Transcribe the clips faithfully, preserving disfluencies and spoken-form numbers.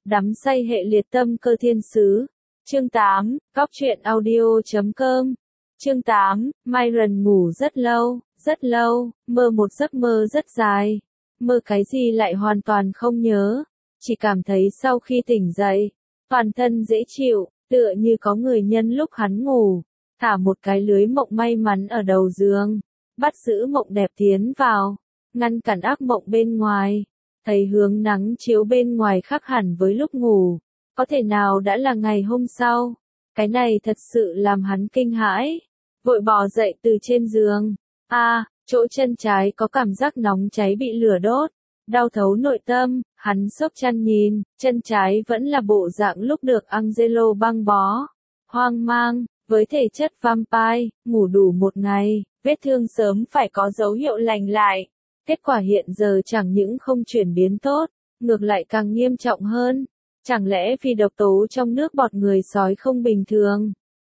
Đắm say hệ liệt tâm cơ thiên sứ. Chương tám, Góc truyện audio chấm com. Chương tám, Myron ngủ rất lâu, rất lâu, mơ một giấc mơ rất dài. Mơ cái gì lại hoàn toàn không nhớ, chỉ cảm thấy sau khi tỉnh dậy, toàn thân dễ chịu, tựa như có người nhân lúc hắn ngủ, thả một cái lưới mộng may mắn ở đầu giường, bắt giữ mộng đẹp tiến vào, ngăn cản ác mộng bên ngoài. Thấy hướng nắng chiếu bên ngoài khác hẳn với lúc ngủ, có thể nào đã là ngày hôm sau. Cái này thật sự làm hắn kinh hãi, vội bò dậy từ trên giường. A, à, chỗ chân trái có cảm giác nóng cháy bị lửa đốt, đau thấu nội tâm, hắn xốc chăn nhìn, chân trái vẫn là bộ dạng lúc được Angelo băng bó. Hoang mang, với thể chất vampire, ngủ đủ một ngày, vết thương sớm phải có dấu hiệu lành lại. Kết quả hiện giờ chẳng những không chuyển biến tốt, ngược lại càng nghiêm trọng hơn. Chẳng lẽ vì độc tố trong nước bọt người sói không bình thường?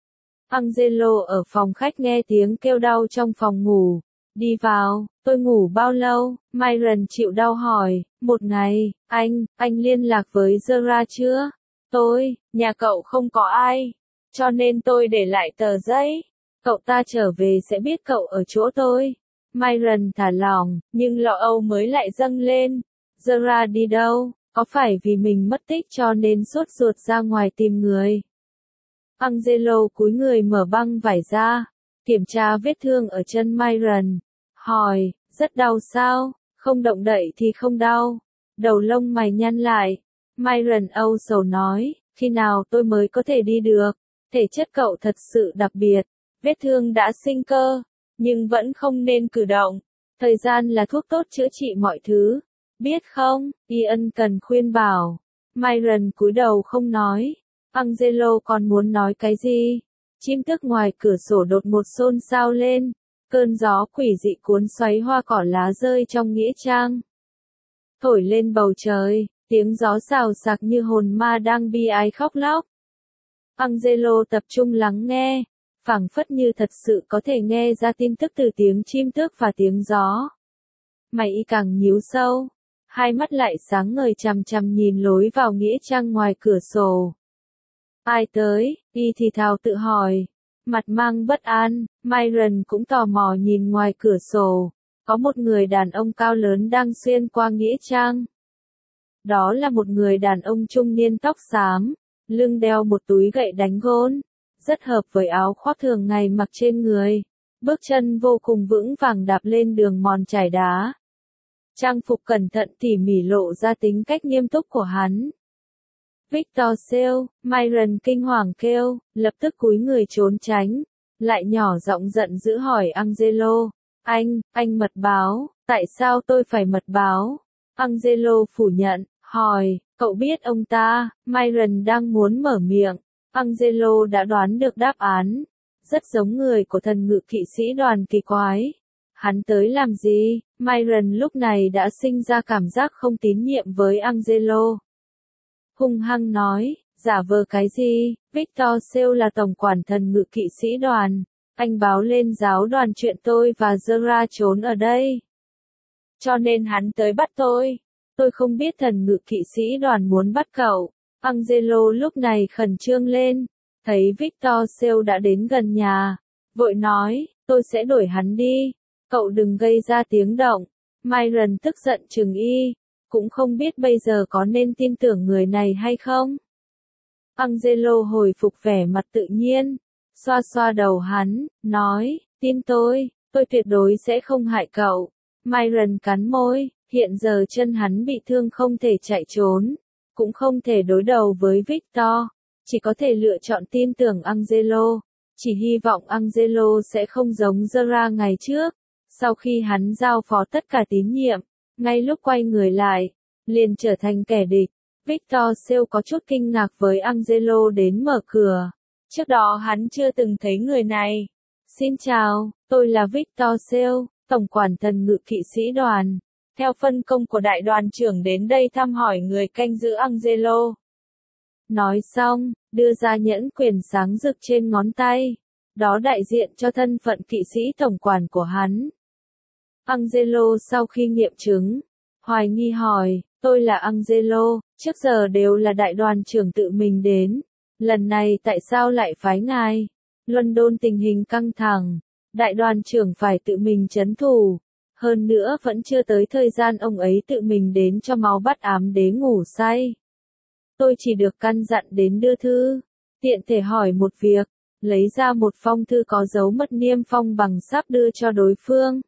Angelo ở phòng khách nghe tiếng kêu đau trong phòng ngủ. Đi vào, tôi ngủ bao lâu? Myron chịu đau hỏi. Một ngày. Anh, anh liên lạc với Zara chưa? Tôi, nhà cậu không có ai, cho nên tôi để lại tờ giấy. Cậu ta trở về sẽ biết cậu ở chỗ tôi. Myron thả lỏng, nhưng lo âu mới lại dâng lên. Zara đi đâu? Có phải vì mình mất tích cho nên sốt ruột ra ngoài tìm người? Angelo cúi người mở băng vải ra, kiểm tra vết thương ở chân Myron. Hỏi, rất đau sao? Không động đậy thì không đau. Đầu lông mày nhăn lại. Myron âu sầu nói, khi nào tôi mới có thể đi được? Thể chất cậu thật sự đặc biệt. Vết thương đã sinh cơ, nhưng vẫn không nên cử động. Thời gian là thuốc tốt chữa trị mọi thứ. Biết không? Ian cần khuyên bảo. Myron cúi đầu không nói. Angelo còn muốn nói cái gì? Chim tức ngoài cửa sổ đột một xôn xao lên. Cơn gió quỷ dị cuốn xoáy hoa cỏ lá rơi trong nghĩa trang. Thổi lên bầu trời, tiếng gió xào xạc như hồn ma đang bi ai khóc lóc. Angelo tập trung lắng nghe, phảng phất như thật sự có thể nghe ra tin tức từ tiếng chim tước và tiếng gió. Mày y càng nhíu sâu, hai mắt lại sáng ngời chằm chằm nhìn lối vào nghĩa trang ngoài cửa sổ. Ai tới? Y thì thào tự hỏi, mặt mang bất an. Myron cũng tò mò nhìn ngoài cửa sổ, có một người đàn ông cao lớn đang xuyên qua nghĩa trang. Đó là một người đàn ông trung niên tóc xám, lưng đeo một túi gậy đánh gôn, rất hợp với áo khoác thường ngày mặc trên người. Bước chân vô cùng vững vàng đạp lên đường mòn trải đá. Trang phục cẩn thận tỉ mỉ lộ ra tính cách nghiêm túc của hắn. Victor Sale, Myron kinh hoàng kêu, lập tức cúi người trốn tránh, lại nhỏ giọng giận dữ hỏi Angelo, anh, anh mật báo, tại sao tôi phải mật báo? Angelo phủ nhận, hỏi, cậu biết ông ta? Myron đang muốn mở miệng, Angelo đã đoán được đáp án, rất giống người của thần ngự kỵ sĩ đoàn kỳ quái. Hắn tới làm gì? Myron lúc này đã sinh ra cảm giác không tín nhiệm với Angelo. Hung hăng nói, giả vờ cái gì? Victor Sale là tổng quản thần ngự kỵ sĩ đoàn. Anh báo lên giáo đoàn chuyện tôi và Zara trốn ở đây, cho nên hắn tới bắt tôi. Tôi không biết thần ngự kỵ sĩ đoàn muốn bắt cậu. Angelo lúc này khẩn trương lên, thấy Victor Sale đã đến gần nhà, vội nói, tôi sẽ đuổi hắn đi. Cậu đừng gây ra tiếng động. Myron tức giận trừng y, cũng không biết bây giờ có nên tin tưởng người này hay không. Angelo hồi phục vẻ mặt tự nhiên, xoa xoa đầu hắn, nói, tin tôi, tôi tuyệt đối sẽ không hại cậu. Myron cắn môi, hiện giờ chân hắn bị thương không thể chạy trốn, cũng không thể đối đầu với Victor, chỉ có thể lựa chọn tin tưởng Angelo, chỉ hy vọng Angelo sẽ không giống Zara ngày trước, sau khi hắn giao phó tất cả tín nhiệm, ngay lúc quay người lại, liền trở thành kẻ địch. Victor Sale có chút kinh ngạc với Angelo đến mở cửa. Trước đó hắn chưa từng thấy người này. Xin chào, tôi là Victor Sale, tổng quản thần ngự kỵ sĩ đoàn. Theo phân công của đại đoàn trưởng đến đây thăm hỏi người canh giữ Angelo. Nói xong, đưa ra nhẫn quyền sáng rực trên ngón tay. Đó đại diện cho thân phận kỵ sĩ tổng quản của hắn. Angelo sau khi nghiệm chứng, hoài nghi hỏi, Tôi là Angelo, trước giờ đều là đại đoàn trưởng tự mình đến. Lần này tại sao lại phái ngài? London tình hình căng thẳng, đại đoàn trưởng phải tự mình trấn thủ. Hơn nữa vẫn chưa tới thời gian ông ấy tự mình đến cho máu bắt ám đế ngủ say. Tôi chỉ được căn dặn đến đưa thư. Tiện thể hỏi một việc, lấy ra một phong thư có dấu mật niêm phong bằng sáp đưa cho đối phương.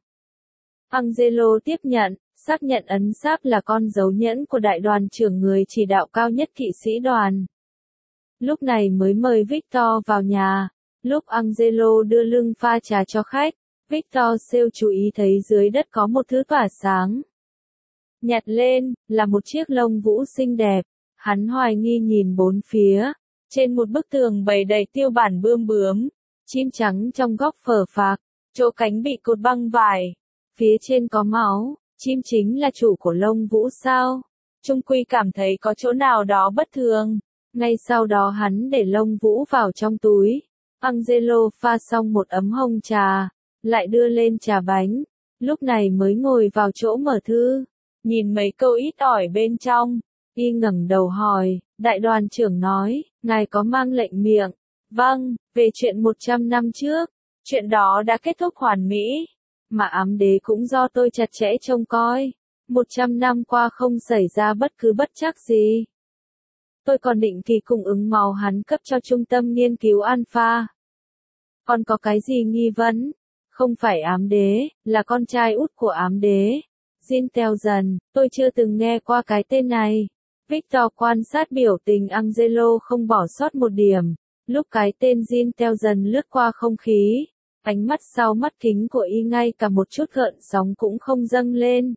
Angelo tiếp nhận, xác nhận ấn sáp là con dấu nhẫn của đại đoàn trưởng người chỉ đạo cao nhất kỵ sĩ đoàn. Lúc này mới mời Victor vào nhà. Lúc Angelo đưa lưng pha trà cho khách, Victor siêu chú ý thấy dưới đất có một thứ tỏa sáng. Nhặt lên, là một chiếc lông vũ xinh đẹp. Hắn hoài nghi nhìn bốn phía. Trên một bức tường bày đầy tiêu bản bươm bướm, chim trắng trong góc phờ phạc, chỗ cánh bị cột băng vải. Phía trên có máu, chim chính là chủ của lông vũ sao? Trung Quy cảm thấy có chỗ nào đó bất thường. Ngay sau đó hắn để lông vũ vào trong túi. Angelo pha xong một ấm hồng trà, lại đưa lên trà bánh. Lúc này mới ngồi vào chỗ mở thư, nhìn mấy câu ít ỏi bên trong. Y ngẩng đầu hỏi, đại đoàn trưởng nói, ngài có mang lệnh miệng. Vâng, về chuyện một trăm năm trước, chuyện đó đã kết thúc hoàn mỹ, mà ám đế cũng do tôi chặt chẽ trông coi. một trăm năm qua không xảy ra bất cứ bất trắc gì. Tôi còn định kỳ cung ứng máu hắn cấp cho trung tâm nghiên cứu Alpha. Còn có cái gì nghi vấn? Không phải ám đế, là con trai út của ám đế. Jin Telson, tôi chưa từng nghe qua cái tên này. Victor quan sát biểu tình Angelo không bỏ sót một điểm. Lúc cái tên Jin Telson lướt qua không khí, ánh mắt sau mắt kính của y ngay cả một chút gợn sóng cũng không dâng lên.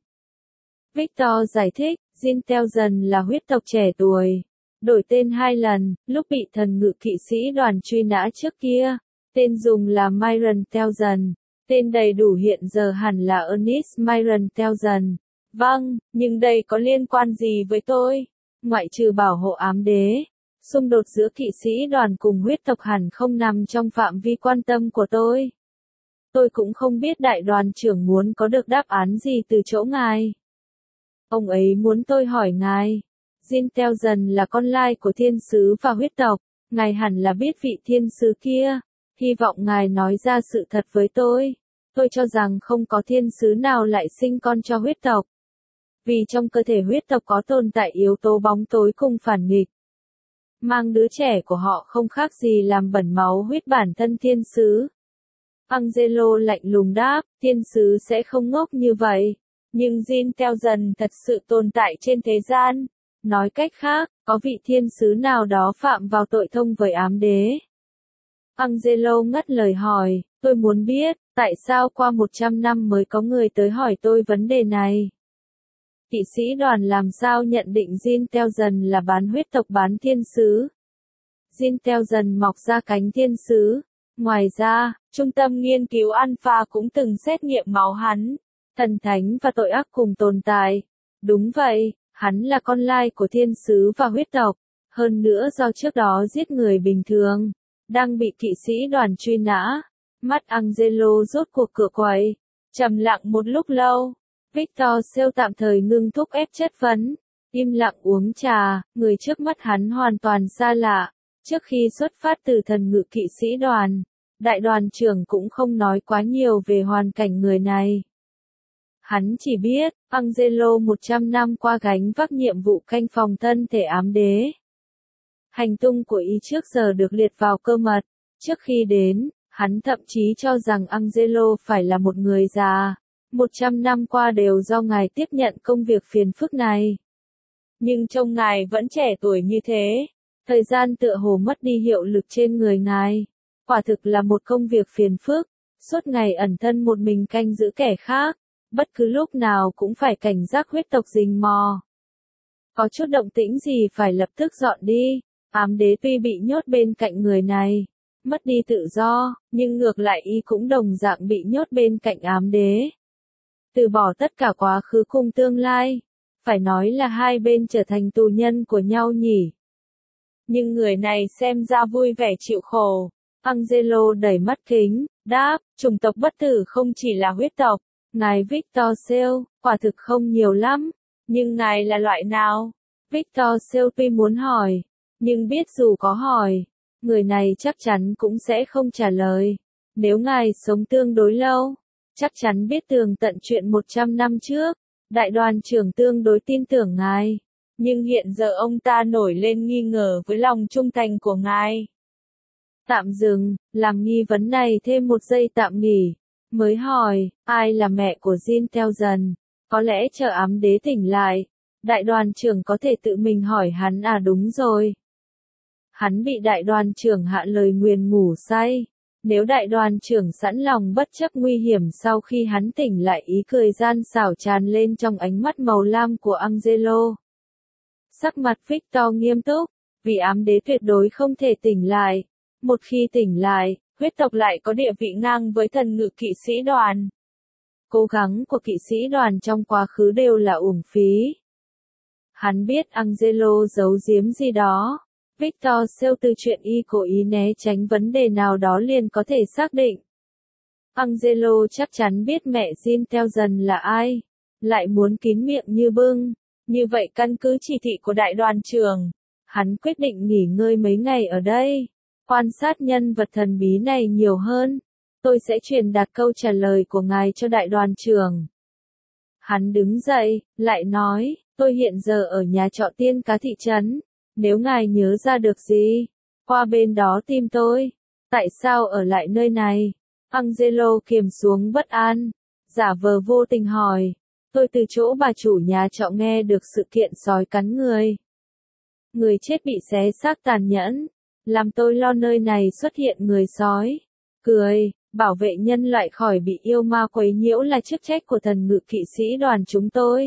Victor giải thích, Jin Telson là huyết tộc trẻ tuổi. Đổi tên hai lần, lúc bị thần ngự kỵ sĩ đoàn truy nã trước kia. Tên dùng là Myron Telson. Tên đầy đủ hiện giờ hẳn là Ernest Myron Telson. Vâng, nhưng đây có liên quan gì với tôi? Ngoại trừ bảo hộ ám đế, xung đột giữa kỵ sĩ đoàn cùng huyết tộc hẳn không nằm trong phạm vi quan tâm của tôi. Tôi cũng không biết đại đoàn trưởng muốn có được đáp án gì từ chỗ ngài. Ông ấy muốn tôi hỏi ngài. Jin Telson là con lai của thiên sứ và huyết tộc. Ngài hẳn là biết vị thiên sứ kia. Hy vọng ngài nói ra sự thật với tôi. Tôi cho rằng không có thiên sứ nào lại sinh con cho huyết tộc. Vì trong cơ thể huyết tộc có tồn tại yếu tố bóng tối cùng phản nghịch. Mang đứa trẻ của họ không khác gì làm bẩn máu huyết bản thân thiên sứ. Angelo lạnh lùng đáp, thiên sứ sẽ không ngốc như vậy. Nhưng Jin Telson thật sự tồn tại trên thế gian. Nói cách khác, có vị thiên sứ nào đó phạm vào tội thông với ám đế. Angelo ngắt lời hỏi, tôi muốn biết, tại sao qua một trăm năm mới có người tới hỏi tôi vấn đề này. Kỵ sĩ đoàn làm sao nhận định Jin Telson là bán huyết tộc bán thiên sứ? Jin Telson mọc ra cánh thiên sứ. Ngoài ra, trung tâm nghiên cứu Alpha cũng từng xét nghiệm máu hắn. Thần thánh và tội ác cùng tồn tại. Đúng vậy, hắn là con lai của thiên sứ và huyết tộc. Hơn nữa do trước đó giết người bình thường, đang bị kỵ sĩ đoàn truy nã. Mắt Angelo rốt cuộc cửa quậy. Trầm lặng một lúc lâu. Victor siêu tạm thời ngưng thúc ép chất vấn. Im lặng uống trà, người trước mắt hắn hoàn toàn xa lạ. Trước khi xuất phát từ thần ngự kỵ sĩ đoàn, đại đoàn trưởng cũng không nói quá nhiều về hoàn cảnh người này. Hắn chỉ biết, Angelo một trăm năm qua gánh vác nhiệm vụ canh phòng thân thể ám đế. Hành tung của y trước giờ được liệt vào cơ mật. Trước khi đến, hắn thậm chí cho rằng Angelo phải là một người già. Một trăm năm qua đều do ngài tiếp nhận công việc phiền phức này. Nhưng trông ngài vẫn trẻ tuổi như thế. Thời gian tựa hồ mất đi hiệu lực trên người ngài. Quả thực là một công việc phiền phức. Suốt ngày ẩn thân một mình canh giữ kẻ khác. Bất cứ lúc nào cũng phải cảnh giác huyết tộc rình mò. Có chút động tĩnh gì phải lập tức dọn đi. Ám đế tuy bị nhốt bên cạnh người này, mất đi tự do, nhưng ngược lại y cũng đồng dạng bị nhốt bên cạnh ám đế. Từ bỏ tất cả quá khứ cùng tương lai. Phải nói là hai bên trở thành tù nhân của nhau nhỉ. Nhưng người này xem ra vui vẻ chịu khổ. Angelo đẩy mắt kính, đáp, chủng tộc bất tử không chỉ là huyết tộc. Ngài Victor Sale, quả thực không nhiều lắm. Nhưng ngài là loại nào? Victor Selby muốn hỏi, nhưng biết dù có hỏi, người này chắc chắn cũng sẽ không trả lời. Nếu ngài sống tương đối lâu, chắc chắn biết tường tận chuyện một trăm năm trước, đại đoàn trưởng tương đối tin tưởng ngài. Nhưng hiện giờ ông ta nổi lên nghi ngờ với lòng trung thành của ngài. Tạm dừng, làm nghi vấn này thêm một giây tạm nghỉ, mới hỏi, ai là mẹ của Jin theo dần? Có lẽ chờ ám đế tỉnh lại, đại đoàn trưởng có thể tự mình hỏi hắn à đúng rồi. Hắn bị đại đoàn trưởng hạ lời nguyền ngủ say. Nếu đại đoàn trưởng sẵn lòng bất chấp nguy hiểm sau khi hắn tỉnh lại, ý cười gian xảo tràn lên trong ánh mắt màu lam của Angelo. Sắc mặt Victor nghiêm túc, vì ám đế tuyệt đối không thể tỉnh lại. Một khi tỉnh lại, huyết tộc lại có địa vị ngang với thần ngự kỵ sĩ đoàn. Cố gắng của kỵ sĩ đoàn trong quá khứ đều là uổng phí. Hắn biết Angelo giấu giếm gì đó. Victor Sale từ chuyện y cố ý né tránh vấn đề nào đó liền có thể xác định. Angelo chắc chắn biết mẹ Jin theo dần là ai, lại muốn kín miệng như bưng. Như vậy căn cứ chỉ thị của đại đoàn trưởng, hắn quyết định nghỉ ngơi mấy ngày ở đây, quan sát nhân vật thần bí này nhiều hơn. Tôi sẽ truyền đạt câu trả lời của ngài cho đại đoàn trưởng. Hắn đứng dậy, lại nói, tôi hiện giờ ở nhà trọ Tiên Cá thị trấn. Nếu ngài nhớ ra được gì, qua bên đó tìm tôi. Tại sao ở lại nơi này? Angelo kiềm xuống bất an, giả vờ vô tình hỏi. Tôi từ chỗ bà chủ nhà trọ nghe được sự kiện sói cắn người. Người chết bị xé xác tàn nhẫn, làm tôi lo nơi này xuất hiện người sói. Cười, bảo vệ nhân loại khỏi bị yêu ma quấy nhiễu là chức trách của thần ngự kỵ sĩ đoàn chúng tôi.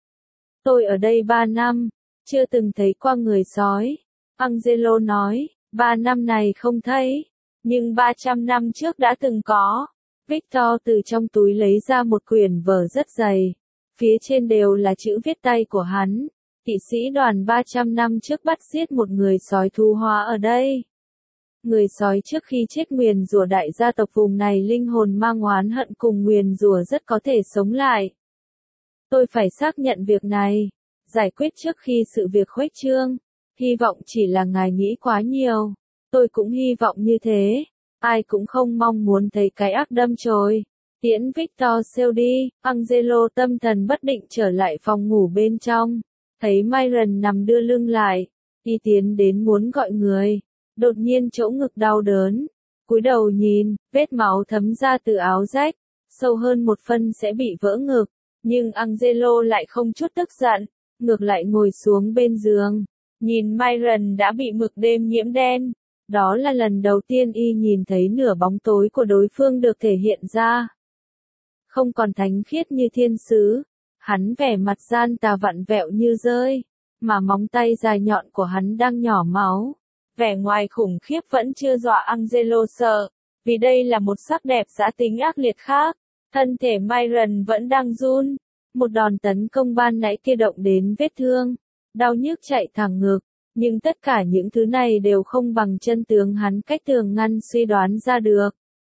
Tôi ở đây ba năm. Chưa từng thấy qua người sói. Angelo nói, ba năm này không thấy, nhưng ba trăm năm trước đã từng có. Victor từ trong túi lấy ra một quyển vở rất dày. Phía trên đều là chữ viết tay của hắn. Kỵ sĩ đoàn ba trăm năm trước bắt giết một người sói thu hóa ở đây. Người sói trước khi chết nguyền rủa đại gia tộc vùng này linh hồn mang oán hận cùng nguyền rủa rất có thể sống lại. Tôi phải xác nhận việc này. Giải quyết trước khi sự việc khuếch trương. Hy vọng chỉ là ngài nghĩ quá nhiều. Tôi cũng hy vọng như thế. Ai cũng không mong muốn thấy cái ác đâm chồi. Tiễn Victor Sale đi, Angelo tâm thần bất định trở lại phòng ngủ bên trong. Thấy Myron nằm đưa lưng lại. Y tiến đến muốn gọi người. Đột nhiên chỗ ngực đau đớn. Cúi đầu nhìn, vết máu thấm ra từ áo rách. Sâu hơn một phân sẽ bị vỡ ngực. Nhưng Angelo lại không chút tức giận. Ngược lại ngồi xuống bên giường, nhìn Myron đã bị mực đêm nhiễm đen. Đó là lần đầu tiên y nhìn thấy nửa bóng tối của đối phương được thể hiện ra. Không còn thánh khiết như thiên sứ, hắn vẻ mặt gian tà vặn vẹo như rơi, mà móng tay dài nhọn của hắn đang nhỏ máu. Vẻ ngoài khủng khiếp vẫn chưa dọa Angelo sợ, vì đây là một sắc đẹp dã tính ác liệt khác. Thân thể Myron vẫn đang run. Một đòn tấn công ban nãy kia động đến vết thương, đau nhức chạy thẳng ngực, nhưng tất cả những thứ này đều không bằng chân tướng hắn cách tường ngăn suy đoán ra được.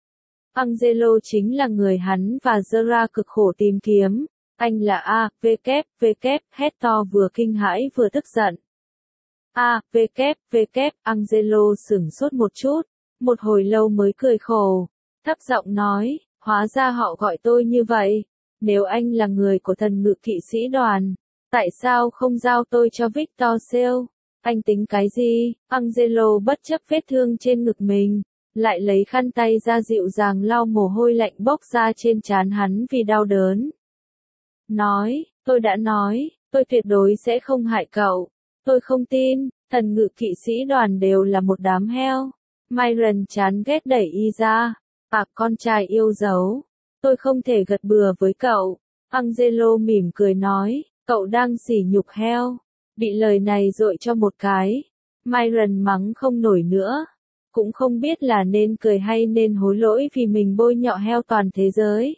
Angelo chính là người hắn và Zera cực khổ tìm kiếm, anh là A, V, kép, V, kép, hét to vừa kinh hãi vừa tức giận. A, V, kép, V, kép, Angelo sửng sốt một chút, một hồi lâu mới cười khổ, thấp giọng nói, hóa ra họ gọi tôi như vậy. Nếu anh là người của thần ngự kỵ sĩ đoàn, tại sao không giao tôi cho Victor Sale? Anh tính cái gì? Angelo bất chấp vết thương trên ngực mình, lại lấy khăn tay ra dịu dàng lau mồ hôi lạnh bốc ra trên trán hắn vì đau đớn. Nói, tôi đã nói, tôi tuyệt đối sẽ không hại cậu. Tôi không tin, thần ngự kỵ sĩ đoàn đều là một đám heo. Myron chán ghét đẩy y ra. À, con trai yêu dấu. Tôi không thể gật bừa với cậu. Angelo mỉm cười nói, cậu đang sỉ nhục heo. Bị lời này dội cho một cái. Myron mắng không nổi nữa. Cũng không biết là nên cười hay nên hối lỗi vì mình bôi nhọ heo toàn thế giới.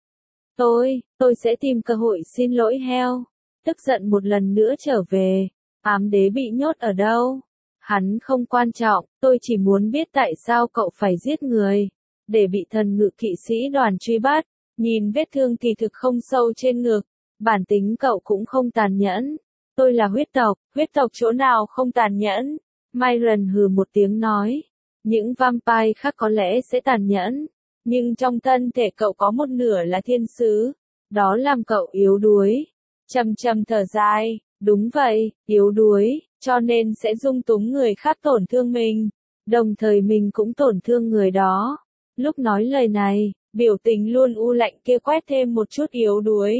Tôi, tôi sẽ tìm cơ hội xin lỗi heo. Tức giận một lần nữa trở về. Ám đế bị nhốt ở đâu? Hắn không quan trọng, tôi chỉ muốn biết tại sao cậu phải giết người. Để bị thần ngự kỵ sĩ đoàn truy bắt, nhìn vết thương kỳ thực không sâu trên ngực, Bản tính cậu cũng không tàn nhẫn. Tôi là huyết tộc, huyết tộc chỗ nào không tàn nhẫn? Myron hừ một tiếng nói. Những vampire khác có lẽ sẽ tàn nhẫn, nhưng trong thân thể cậu có một nửa là thiên sứ. Đó làm cậu yếu đuối. Trầm trầm thở dài, đúng vậy, yếu đuối, cho nên sẽ dung túng người khác tổn thương mình. Đồng thời mình cũng tổn thương người đó. Lúc nói lời này, biểu tình luôn u lạnh kia quét thêm một chút yếu đuối.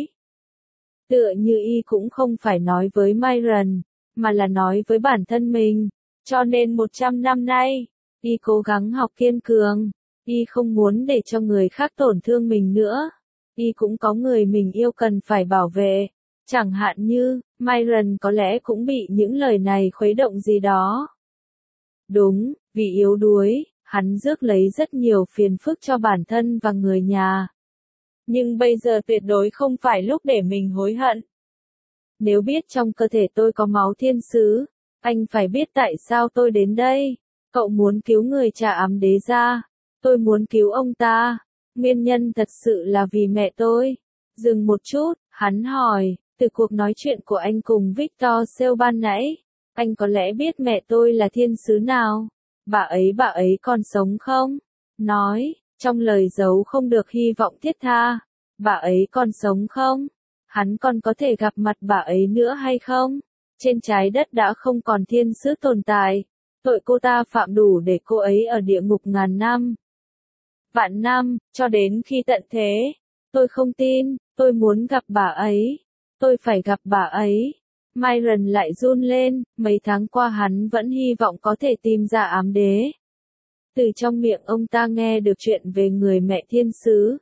Tựa như y cũng không phải nói với Myron, mà là nói với bản thân mình. Cho nên một trăm năm nay, y cố gắng học kiên cường. Y không muốn để cho người khác tổn thương mình nữa. Y cũng có người mình yêu cần phải bảo vệ. Chẳng hạn như, Myron có lẽ cũng bị những lời này khuấy động gì đó. Đúng, vì yếu đuối, hắn rước lấy rất nhiều phiền phức cho bản thân và người nhà. Nhưng bây giờ tuyệt đối không phải lúc để mình hối hận. Nếu biết trong cơ thể tôi có máu thiên sứ, anh phải biết tại sao tôi đến đây. Cậu muốn cứu người trả ám đế ra. Tôi muốn cứu ông ta. Nguyên nhân thật sự là vì mẹ tôi. Dừng một chút, hắn hỏi, từ cuộc nói chuyện của anh cùng Victor Sale ban nãy, anh có lẽ biết mẹ tôi là thiên sứ nào? Bà ấy bà ấy còn sống không? Nói, trong lời giấu không được hy vọng thiết tha. Bà ấy còn sống không? Hắn còn có thể gặp mặt bà ấy nữa hay không? Trên trái đất đã không còn thiên sứ tồn tại. Tội cô ta phạm đủ để cô ấy ở địa ngục ngàn năm. Vạn năm, cho đến khi tận thế. Tôi không tin, tôi muốn gặp bà ấy. Tôi phải gặp bà ấy. Myron lại run lên, mấy tháng qua hắn vẫn hy vọng có thể tìm ra ám đế. Từ trong miệng ông ta nghe được chuyện về người mẹ thiên sứ.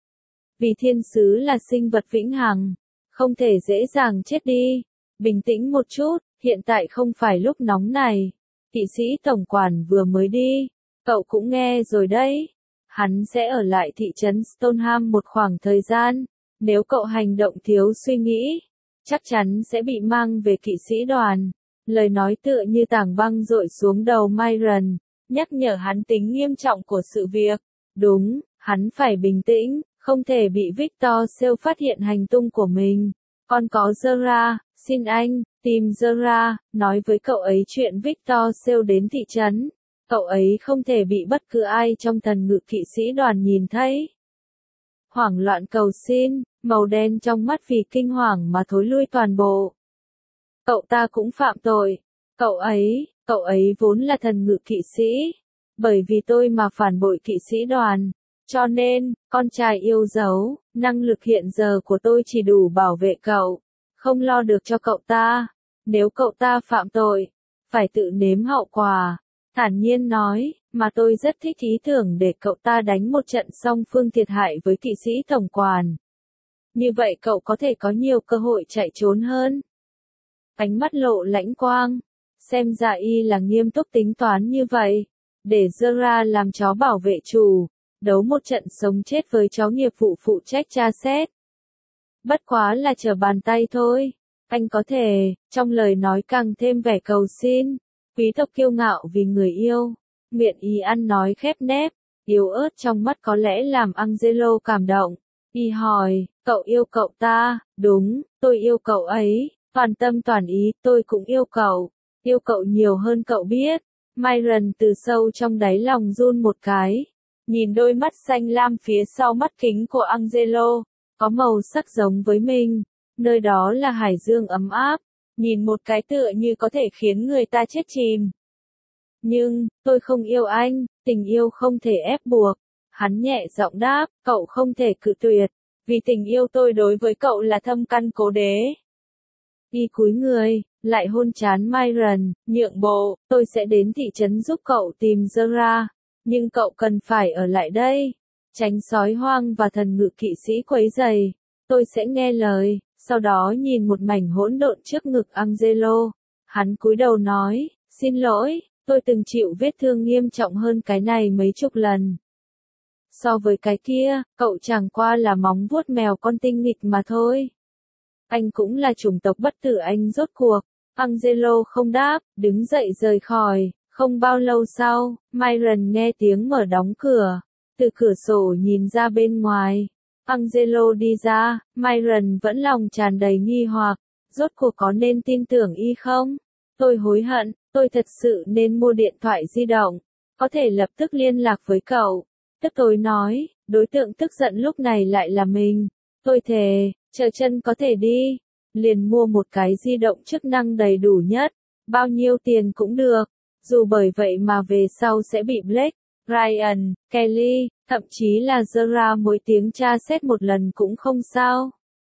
Vì thiên sứ là sinh vật vĩnh hằng, không thể dễ dàng chết đi. Bình tĩnh một chút, hiện tại không phải lúc nóng này. Kỵ sĩ tổng quản vừa mới đi, cậu cũng nghe rồi đấy. Hắn sẽ ở lại thị trấn Stoneham một khoảng thời gian. Nếu cậu hành động thiếu suy nghĩ, chắc chắn sẽ bị mang về kỵ sĩ đoàn. Lời nói tựa như tảng băng dội xuống đầu Myron, nhắc nhở hắn tính nghiêm trọng của sự việc. Đúng, hắn phải bình tĩnh, không thể bị Victor Sale phát hiện hành tung của mình. Còn có Zara, xin anh, tìm Zara, nói với cậu ấy chuyện Victor Sale đến thị trấn. Cậu ấy không thể bị bất cứ ai trong thần ngự kỵ sĩ đoàn nhìn thấy. Hoảng loạn cầu xin, màu đen trong mắt vì kinh hoàng mà thối lui toàn bộ. Cậu ta cũng phạm tội. Cậu ấy, cậu ấy vốn là thần ngự kỵ sĩ. Bởi vì tôi mà phản bội kỵ sĩ đoàn. Cho nên, con trai yêu dấu, năng lực hiện giờ của tôi chỉ đủ bảo vệ cậu. Không lo được cho cậu ta. Nếu cậu ta phạm tội, phải tự nếm hậu quả. Thản nhiên nói, mà tôi rất thích ý tưởng để cậu ta đánh một trận song phương thiệt hại với kỵ sĩ tổng quản. Như vậy cậu có thể có nhiều cơ hội chạy trốn hơn. Ánh mắt lộ lãnh quang. Xem ra y là nghiêm túc tính toán như vậy. Để Zara làm chó bảo vệ chủ. Đấu một trận sống chết với chó nghiệp vụ phụ trách tra xét. Bất quá là trở bàn tay thôi. Anh có thể, trong lời nói càng thêm vẻ cầu xin. Quý tộc kiêu ngạo vì người yêu. Miệng y ăn nói khép nép. Yếu ớt trong mắt có lẽ làm Angelo cảm động. Y hỏi, cậu yêu cậu ta? Đúng, tôi yêu cậu ấy. Toàn tâm toàn ý, tôi cũng yêu cậu. Yêu cậu nhiều hơn cậu biết. Myron từ sâu trong đáy lòng run một cái. Nhìn đôi mắt xanh lam phía sau mắt kính của Angelo. Có màu sắc giống với mình. Nơi đó là hải dương ấm áp. Nhìn một cái tựa như có thể khiến người ta chết chìm. Nhưng, tôi không yêu anh, tình yêu không thể ép buộc. Hắn nhẹ giọng đáp, cậu không thể cự tuyệt. Vì tình yêu tôi đối với cậu là thâm căn cố đế. Y cúi người, lại hôn trán Myron, nhượng bộ, tôi sẽ đến thị trấn giúp cậu tìm Zara. Nhưng cậu cần phải ở lại đây. Tránh sói hoang và thần ngự kỵ sĩ quấy rầy. Tôi sẽ nghe lời. Sau đó nhìn một mảnh hỗn độn trước ngực Angelo. Hắn cúi đầu nói, xin lỗi, tôi từng chịu vết thương nghiêm trọng hơn cái này mấy chục lần. So với cái kia, cậu chẳng qua là móng vuốt mèo con tinh nghịch mà thôi. Anh cũng là chủng tộc bất tử anh rốt cuộc. Angelo không đáp, đứng dậy rời khỏi. Không bao lâu sau, Myron nghe tiếng mở đóng cửa. Từ cửa sổ nhìn ra bên ngoài. Angelo đi ra, Myron vẫn lòng tràn đầy nghi hoặc, rốt cuộc có nên tin tưởng y không? Tôi hối hận, tôi thật sự nên mua điện thoại di động, có thể lập tức liên lạc với cậu. Tức tối nói, đối tượng tức giận lúc này lại là mình. Tôi thề, chờ chân có thể đi, liền mua một cái di động chức năng đầy đủ nhất, bao nhiêu tiền cũng được, dù bởi vậy mà về sau sẽ bị Blake, Ryan, Kelly, thậm chí là Zara mỗi tiếng tra xét một lần cũng không sao.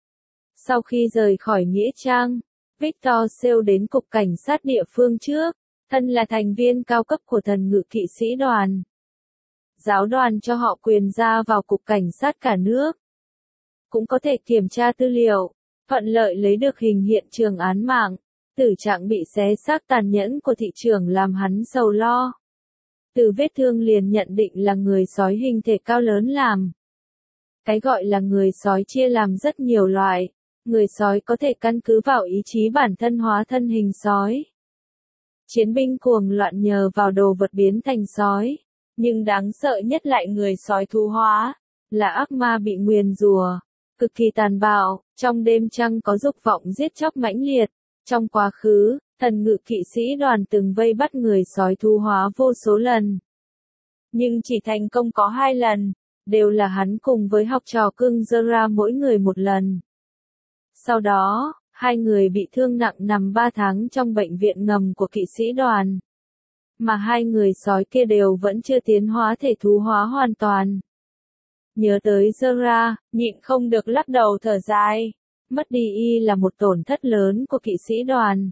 Sau khi rời khỏi Nghĩa Trang, Victor Sale đến cục cảnh sát địa phương trước, thân là thành viên cao cấp của thần ngự kỵ sĩ đoàn. Giáo đoàn cho họ quyền ra vào cục cảnh sát cả nước. Cũng có thể kiểm tra tư liệu, thuận lợi lấy được hình hiện trường án mạng, tử trạng bị xé xác tàn nhẫn của thị trưởng làm hắn sầu lo. Từ vết thương liền nhận định là người sói hình thể cao lớn làm. Cái gọi là người sói chia làm rất nhiều loại, người sói có thể căn cứ vào ý chí bản thân hóa thân hình sói. Chiến binh cuồng loạn nhờ vào đồ vật biến thành sói, nhưng đáng sợ nhất lại người sói thú hóa, là ác ma bị nguyền rủa, cực kỳ tàn bạo, trong đêm trăng có dục vọng giết chóc mãnh liệt. Trong quá khứ, thần ngự kỵ sĩ đoàn từng vây bắt người sói thú hóa vô số lần. Nhưng chỉ thành công có hai lần, đều là hắn cùng với học trò cưng Zara mỗi người một lần. Sau đó, hai người bị thương nặng nằm ba tháng trong bệnh viện ngầm của kỵ sĩ đoàn. Mà hai người sói kia đều vẫn chưa tiến hóa thể thú hóa hoàn toàn. Nhớ tới Zara, nhịn không được lắc đầu thở dài. Mất đi y là một tổn thất lớn của kỵ sĩ đoàn.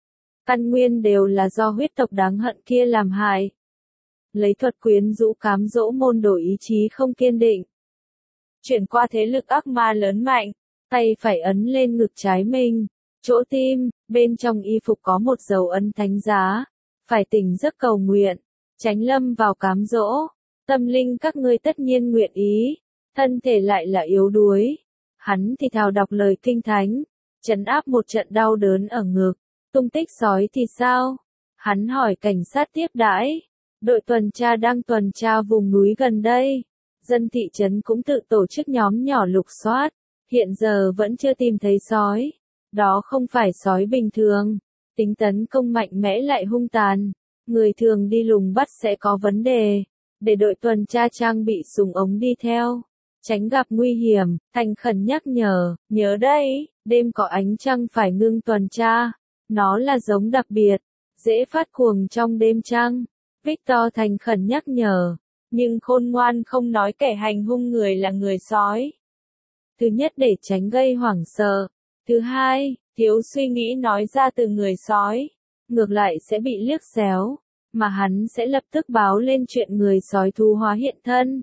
Căn nguyên đều là do huyết tộc đáng hận kia làm hại. Lấy thuật quyến rũ cám dỗ môn đồ ý chí không kiên định. Chuyển qua thế lực ác ma lớn mạnh, tay phải ấn lên ngực trái mình, chỗ tim, bên trong y phục có một dấu ấn thánh giá, phải tỉnh giấc cầu nguyện, tránh lâm vào cám dỗ, tâm linh các ngươi tất nhiên nguyện ý, thân thể lại là yếu đuối. Hắn thì thào đọc lời kinh thánh, trấn áp một trận đau đớn ở ngực, tung tích sói thì sao? Hắn hỏi cảnh sát tiếp đãi, đội tuần tra đang tuần tra vùng núi gần đây, dân thị trấn cũng tự tổ chức nhóm nhỏ lục soát, hiện giờ vẫn chưa tìm thấy sói, đó không phải sói bình thường, tính tấn công mạnh mẽ lại hung tàn, người thường đi lùng bắt sẽ có vấn đề, để đội tuần tra trang bị súng ống đi theo. Tránh gặp nguy hiểm, thành khẩn nhắc nhở, nhớ đây, đêm có ánh trăng phải ngưng tuần tra, nó là giống đặc biệt, dễ phát cuồng trong đêm trăng. Victor thành khẩn nhắc nhở, nhưng khôn ngoan không nói kẻ hành hung người là người sói. Thứ nhất để tránh gây hoảng sợ, thứ hai, thiếu suy nghĩ nói ra từ người sói, ngược lại sẽ bị liếc xéo, mà hắn sẽ lập tức báo lên chuyện người sói thú hóa hiện thân.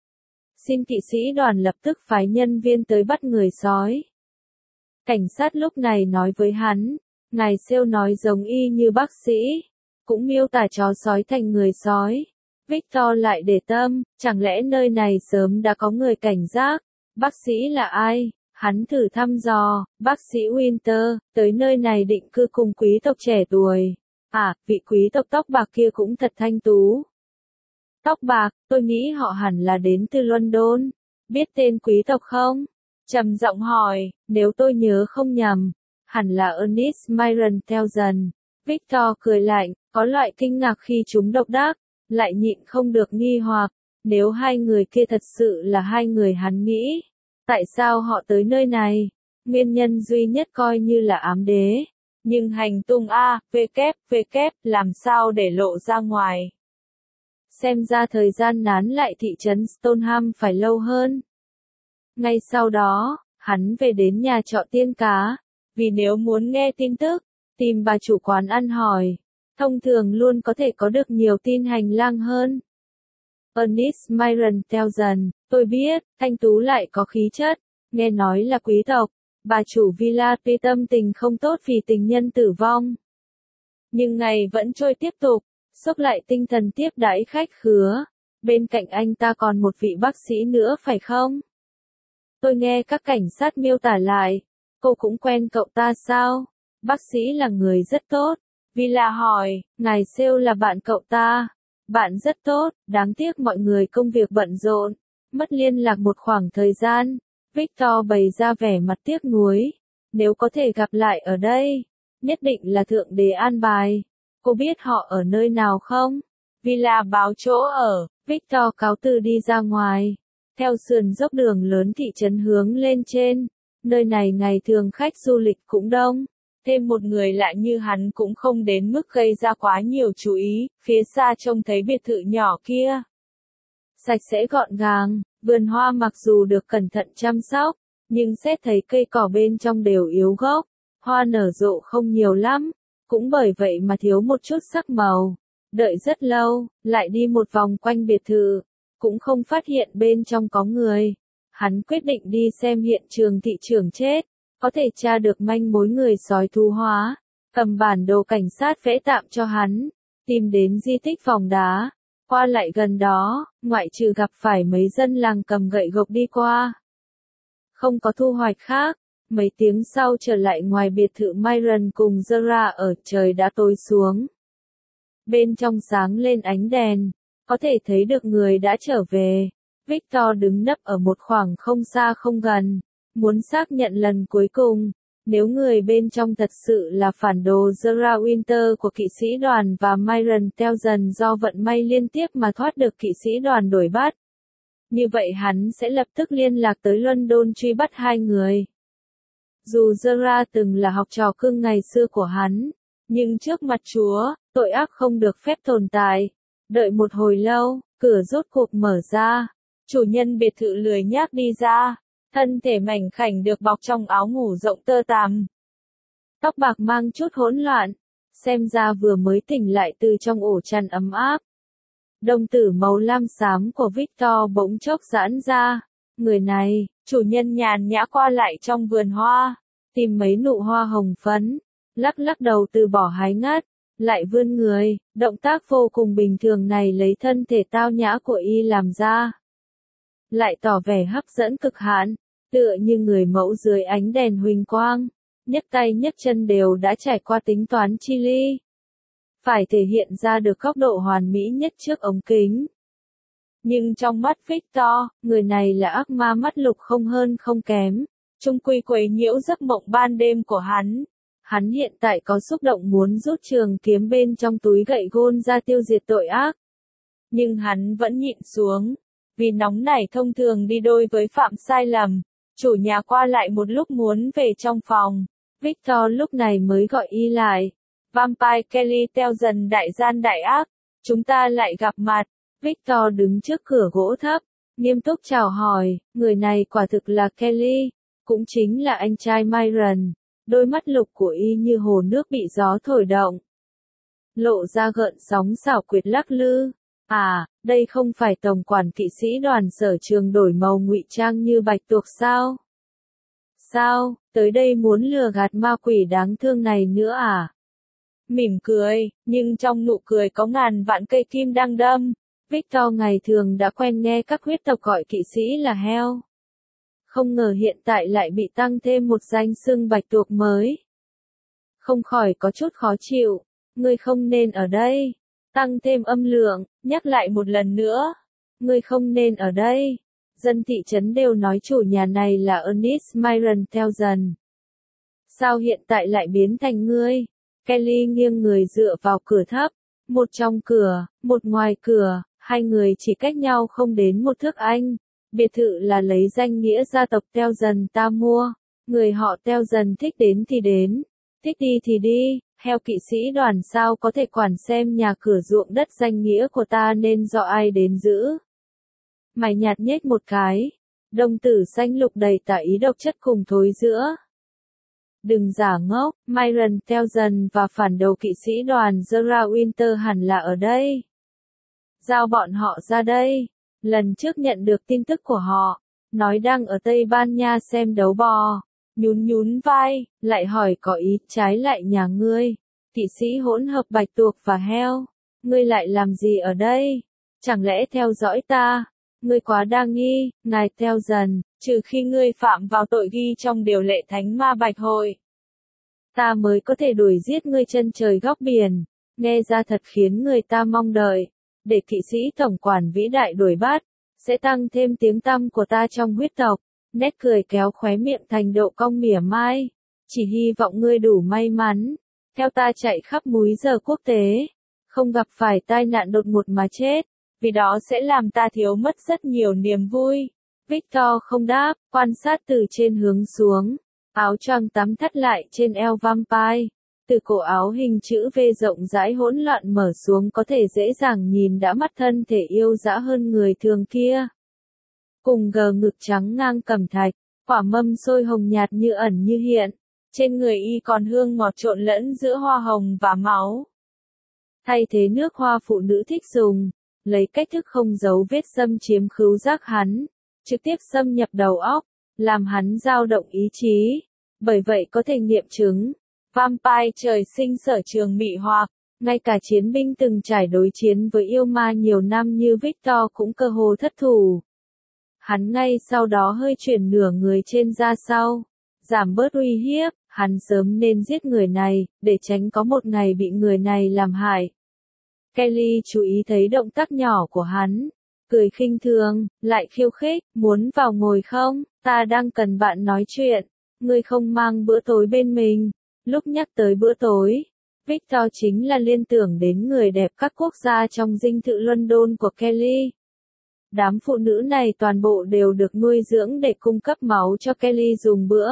Xin kỵ sĩ đoàn lập tức phái nhân viên tới bắt người sói. Cảnh sát lúc này nói với hắn, ngài Sale nói giống y như bác sĩ, cũng miêu tả chó sói thành người sói. Victor lại để tâm, chẳng lẽ nơi này sớm đã có người cảnh giác? Bác sĩ là ai? Hắn thử thăm dò, bác sĩ Winter, tới nơi này định cư cùng quý tộc trẻ tuổi. À, vị quý tộc tóc bạc kia cũng thật thanh tú. Tóc bạc, tôi nghĩ họ hẳn là đến từ London. Biết tên quý tộc không? Trầm giọng hỏi, nếu tôi nhớ không nhầm, hẳn là Ernest Myron Townsend. Victor cười lạnh, có loại kinh ngạc khi chúng độc đắc, lại nhịn không được nghi hoặc, nếu hai người kia thật sự là hai người hắn nghĩ, tại sao họ tới nơi này? Nguyên nhân duy nhất coi như là ám đế, nhưng hành tung A, V, V, làm sao để lộ ra ngoài? Xem ra thời gian nán lại thị trấn Stoneham phải lâu hơn. Ngay sau đó, hắn về đến nhà trọ Tiên Cá, vì nếu muốn nghe tin tức, tìm bà chủ quán ăn hỏi, thông thường luôn có thể có được nhiều tin hành lang hơn. Ernest Myron Townsend, tôi biết, thanh tú lại có khí chất, nghe nói là quý tộc, bà chủ Villa tuy tâm tình không tốt vì tình nhân tử vong. Nhưng ngày vẫn trôi tiếp tục, xốc lại tinh thần tiếp đãi khách khứa, bên cạnh anh ta còn một vị bác sĩ nữa phải không? Tôi nghe các cảnh sát miêu tả lại, cô cũng quen cậu ta sao? Bác sĩ là người rất tốt. Villa hỏi, ngài Sale là bạn cậu ta. Bạn rất tốt, đáng tiếc mọi người công việc bận rộn. Mất liên lạc một khoảng thời gian, Victor bày ra vẻ mặt tiếc nuối. Nếu có thể gặp lại ở đây, nhất định là thượng đế an bài. Cô biết họ ở nơi nào không? Villa báo chỗ ở, Victor cáo từ đi ra ngoài. Theo sườn dốc đường lớn thị trấn hướng lên trên, nơi này ngày thường khách du lịch cũng đông. Thêm một người lạ như hắn cũng không đến mức gây ra quá nhiều chú ý, phía xa trông thấy biệt thự nhỏ kia. Sạch sẽ gọn gàng, vườn hoa mặc dù được cẩn thận chăm sóc, nhưng xét thấy cây cỏ bên trong đều yếu gốc, hoa nở rộ không nhiều lắm, cũng bởi vậy mà thiếu một chút sắc màu. Đợi rất lâu, lại đi một vòng quanh biệt thự, cũng không phát hiện bên trong có người. Hắn quyết định đi xem hiện trường thị trường chết, có thể tra được manh mối người sói thú hóa. Cầm bản đồ cảnh sát vẽ tạm cho hắn, tìm đến di tích vòng đá. Qua lại gần đó, ngoại trừ gặp phải mấy dân làng cầm gậy gộc đi qua. Không có thu hoạch khác, mấy tiếng sau trở lại ngoài biệt thự Myron cùng Zara ở, trời đã tối xuống. Bên trong sáng lên ánh đèn, có thể thấy được người đã trở về. Victor đứng nấp ở một khoảng không xa không gần, muốn xác nhận lần cuối cùng. Nếu người bên trong thật sự là phản đồ Zara Winter của kỵ sĩ đoàn và Myron Townsend do vận may liên tiếp mà thoát được kỵ sĩ đoàn đuổi bắt, như vậy hắn sẽ lập tức liên lạc tới London truy bắt hai người. Dù Zara từng là học trò cưng ngày xưa của hắn, nhưng trước mặt Chúa, tội ác không được phép tồn tại. Đợi một hồi lâu, cửa rốt cuộc mở ra. Chủ nhân biệt thự lười nhác đi ra. Thân thể mảnh khảnh được bọc trong áo ngủ rộng tơ tằm. Tóc bạc mang chút hỗn loạn. Xem ra vừa mới tỉnh lại từ trong ổ chăn ấm áp. Đồng tử màu lam xám của Victor bỗng chốc giãn ra. Người này, chủ nhân nhàn nhã qua lại trong vườn hoa. Tìm mấy nụ hoa hồng phấn. Lắc lắc đầu từ bỏ hái ngắt. Lại vươn người, động tác vô cùng bình thường này lấy thân thể tao nhã của y làm ra. Lại tỏ vẻ hấp dẫn cực hạn, tựa như người mẫu dưới ánh đèn huỳnh quang, nhấc tay nhấc chân đều đã trải qua tính toán chi ly. Phải thể hiện ra được góc độ hoàn mỹ nhất trước ống kính. Nhưng trong mắt Victor, người này là ác ma mắt lục không hơn không kém, chung quy quấy nhiễu giấc mộng ban đêm của hắn. Hắn hiện tại có xúc động muốn rút trường kiếm bên trong túi gậy gôn ra tiêu diệt tội ác. Nhưng hắn vẫn nhịn xuống, vì nóng nảy thông thường đi đôi với phạm sai lầm. Chủ nhà qua lại một lúc muốn về trong phòng. Victor lúc này mới gọi y lại. Vampire Kelly Townsend đại gian đại ác, chúng ta lại gặp mặt. Victor đứng trước cửa gỗ thấp, nghiêm túc chào hỏi, người này quả thực là Kelly, cũng chính là anh trai Myron. Đôi mắt lục của y như hồ nước bị gió thổi động. Lộ ra gợn sóng xảo quyệt lắc lư. À, đây không phải tổng quản kỵ sĩ đoàn Sở Trường đổi màu ngụy trang như bạch tuộc sao? Sao, tới đây muốn lừa gạt ma quỷ đáng thương này nữa à? Mỉm cười, nhưng trong nụ cười có ngàn vạn cây kim đang đâm. Victor ngày thường đã quen nghe các huyết tộc gọi kỵ sĩ là heo. Không ngờ hiện tại lại bị tăng thêm một danh xưng bạch tuộc mới. Không khỏi có chút khó chịu, ngươi không nên ở đây. Tăng thêm âm lượng, nhắc lại một lần nữa. Ngươi không nên ở đây. Dân thị trấn đều nói chủ nhà này là Ernest Myron Townsend. Sao hiện tại lại biến thành ngươi? Kelly nghiêng người dựa vào cửa thấp. Một trong cửa, một ngoài cửa, hai người chỉ cách nhau không đến một thước anh. Biệt thự là lấy danh nghĩa gia tộc Townsend ta mua. Người họ Townsend thích đến thì đến, thích đi thì đi. Heo kỵ sĩ đoàn sao có thể quản xem nhà cửa ruộng đất danh nghĩa của ta nên do ai đến giữ. Mày nhạt nhếch một cái. Đồng tử xanh lục đầy tả ý độc chất cùng thối giữa. Đừng giả ngốc, Myron Townsend và phản đồ kỵ sĩ đoàn Zara Winter hẳn là ở đây. Giao bọn họ ra đây. Lần trước nhận được tin tức của họ, nói đang ở Tây Ban Nha xem đấu bò. Nhún nhún vai, lại hỏi có ý trái lại nhà ngươi. Kỵ sĩ hỗn hợp bạch tuộc và heo. Ngươi lại làm gì ở đây? Chẳng lẽ theo dõi ta? Ngươi quá đa nghi, ngài Townsend, trừ khi ngươi phạm vào tội ghi trong điều lệ thánh ma bạch hội. Ta mới có thể đuổi giết ngươi chân trời góc biển. Nghe ra thật khiến người ta mong đợi. Để kỵ sĩ tổng quản vĩ đại đuổi bắt. sẽ tăng thêm tiếng tăm của ta trong huyết tộc. Nét cười kéo khóe miệng thành độ cong mỉa mai. Chỉ hy vọng ngươi đủ may mắn, theo ta chạy khắp múi giờ quốc tế, không gặp phải tai nạn đột ngột mà chết, vì đó sẽ làm ta thiếu mất rất nhiều niềm vui. Victor không đáp, quan sát từ trên hướng xuống, áo choàng tắm thắt lại trên eo vampire. Từ cổ áo hình chữ V rộng rãi hỗn loạn mở xuống có thể dễ dàng nhìn đã mắt thân thể yêu dã hơn người thường kia. Cùng gờ ngực trắng ngang cẩm thạch, quả mâm xôi hồng nhạt như ẩn như hiện. Trên người y còn hương ngọt trộn lẫn giữa hoa hồng và máu. Thay thế nước hoa phụ nữ thích dùng, lấy cách thức không giấu vết xâm chiếm khứu giác hắn, trực tiếp xâm nhập đầu óc, làm hắn dao động ý chí. Bởi vậy có thể nghiệm chứng, vampire trời sinh sở trường mị hoặc, ngay cả chiến binh từng trải đối chiến với yêu ma nhiều năm như Victor cũng cơ hồ thất thủ. Hắn ngay sau đó hơi chuyển nửa người trên ra sau, giảm bớt uy hiếp. Hắn sớm nên giết người này, để tránh có một ngày bị người này làm hại. Kelly chú ý thấy động tác nhỏ của hắn, cười khinh thường, lại khiêu khích, muốn vào ngồi không, ta đang cần bạn nói chuyện, ngươi không mang bữa tối bên mình. Lúc nhắc tới bữa tối, Victor chính là liên tưởng đến người đẹp các quốc gia trong dinh thự London của Kelly. Đám phụ nữ này toàn bộ đều được nuôi dưỡng để cung cấp máu cho Kelly dùng bữa.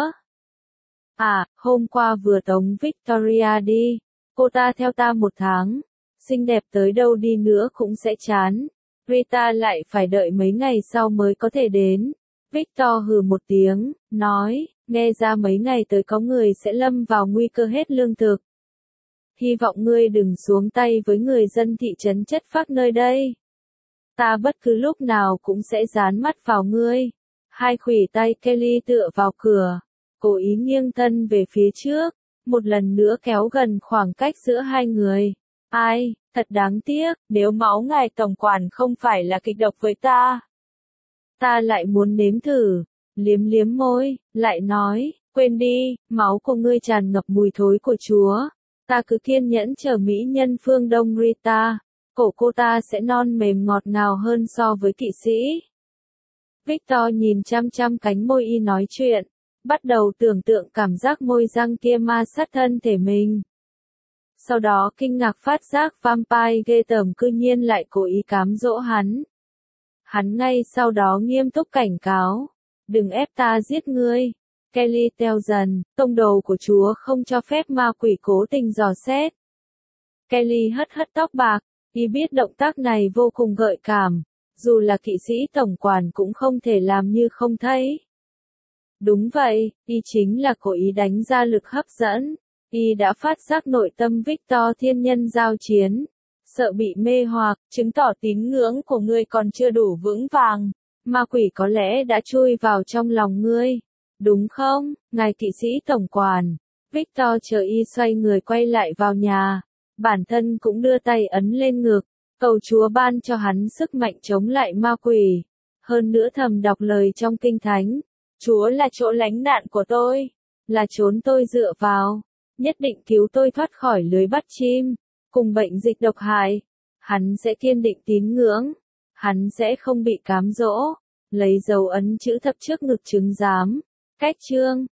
À, hôm qua vừa tống Victoria đi, cô ta theo ta một tháng, xinh đẹp tới đâu đi nữa cũng sẽ chán, Rita lại phải đợi mấy ngày sau mới có thể đến. Victor hừ một tiếng, nói, nghe ra mấy ngày tới có người sẽ lâm vào nguy cơ hết lương thực. Hy vọng ngươi đừng xuống tay với người dân thị trấn chất phác nơi đây. Ta bất cứ lúc nào cũng sẽ dán mắt vào ngươi. Hai khuỷu tay Kelly tựa vào cửa, cố ý nghiêng thân về phía trước, một lần nữa kéo gần khoảng cách giữa hai người. Ai, thật đáng tiếc, nếu máu ngài tổng quản không phải là kịch độc với ta. Ta lại muốn nếm thử, liếm liếm môi, lại nói, quên đi, máu của ngươi tràn ngập mùi thối của Chúa. Ta cứ kiên nhẫn chờ mỹ nhân phương Đông Rita, cổ cô ta sẽ non mềm ngọt ngào hơn so với kỵ sĩ. Victor nhìn chăm chăm cánh môi y nói chuyện, bắt đầu tưởng tượng cảm giác môi răng kia ma sát thân thể mình. Sau đó kinh ngạc phát giác vampire ghê tởm cư nhiên lại cố ý cám dỗ hắn. Hắn ngay sau đó nghiêm túc cảnh cáo, đừng ép ta giết ngươi. Kelly teo dần, tông đồ của Chúa không cho phép ma quỷ cố tình dò xét. Kelly hất hất tóc bạc, y biết động tác này vô cùng gợi cảm, dù là kỵ sĩ tổng quản cũng không thể làm như không thấy. Đúng vậy, y chính là cố ý đánh ra lực hấp dẫn. Y đã phát giác nội tâm Victor thiên nhân giao chiến, sợ bị mê hoặc, chứng tỏ tín ngưỡng của ngươi còn chưa đủ vững vàng. Ma quỷ có lẽ đã chui vào trong lòng ngươi, đúng không, ngài kỵ sĩ tổng quản? Victor chờ y xoay người quay lại vào nhà, bản thân cũng đưa tay ấn lên ngực, cầu Chúa ban cho hắn sức mạnh chống lại ma quỷ. Hơn nữa thầm đọc lời trong kinh thánh, Chúa là chỗ lánh nạn của tôi, là chốn tôi dựa vào, nhất định cứu tôi thoát khỏi lưới bắt chim, cùng bệnh dịch độc hại. Hắn sẽ kiên định tín ngưỡng, hắn sẽ không bị cám dỗ, lấy dấu ấn chữ thập trước ngực chứng giám. Cách chương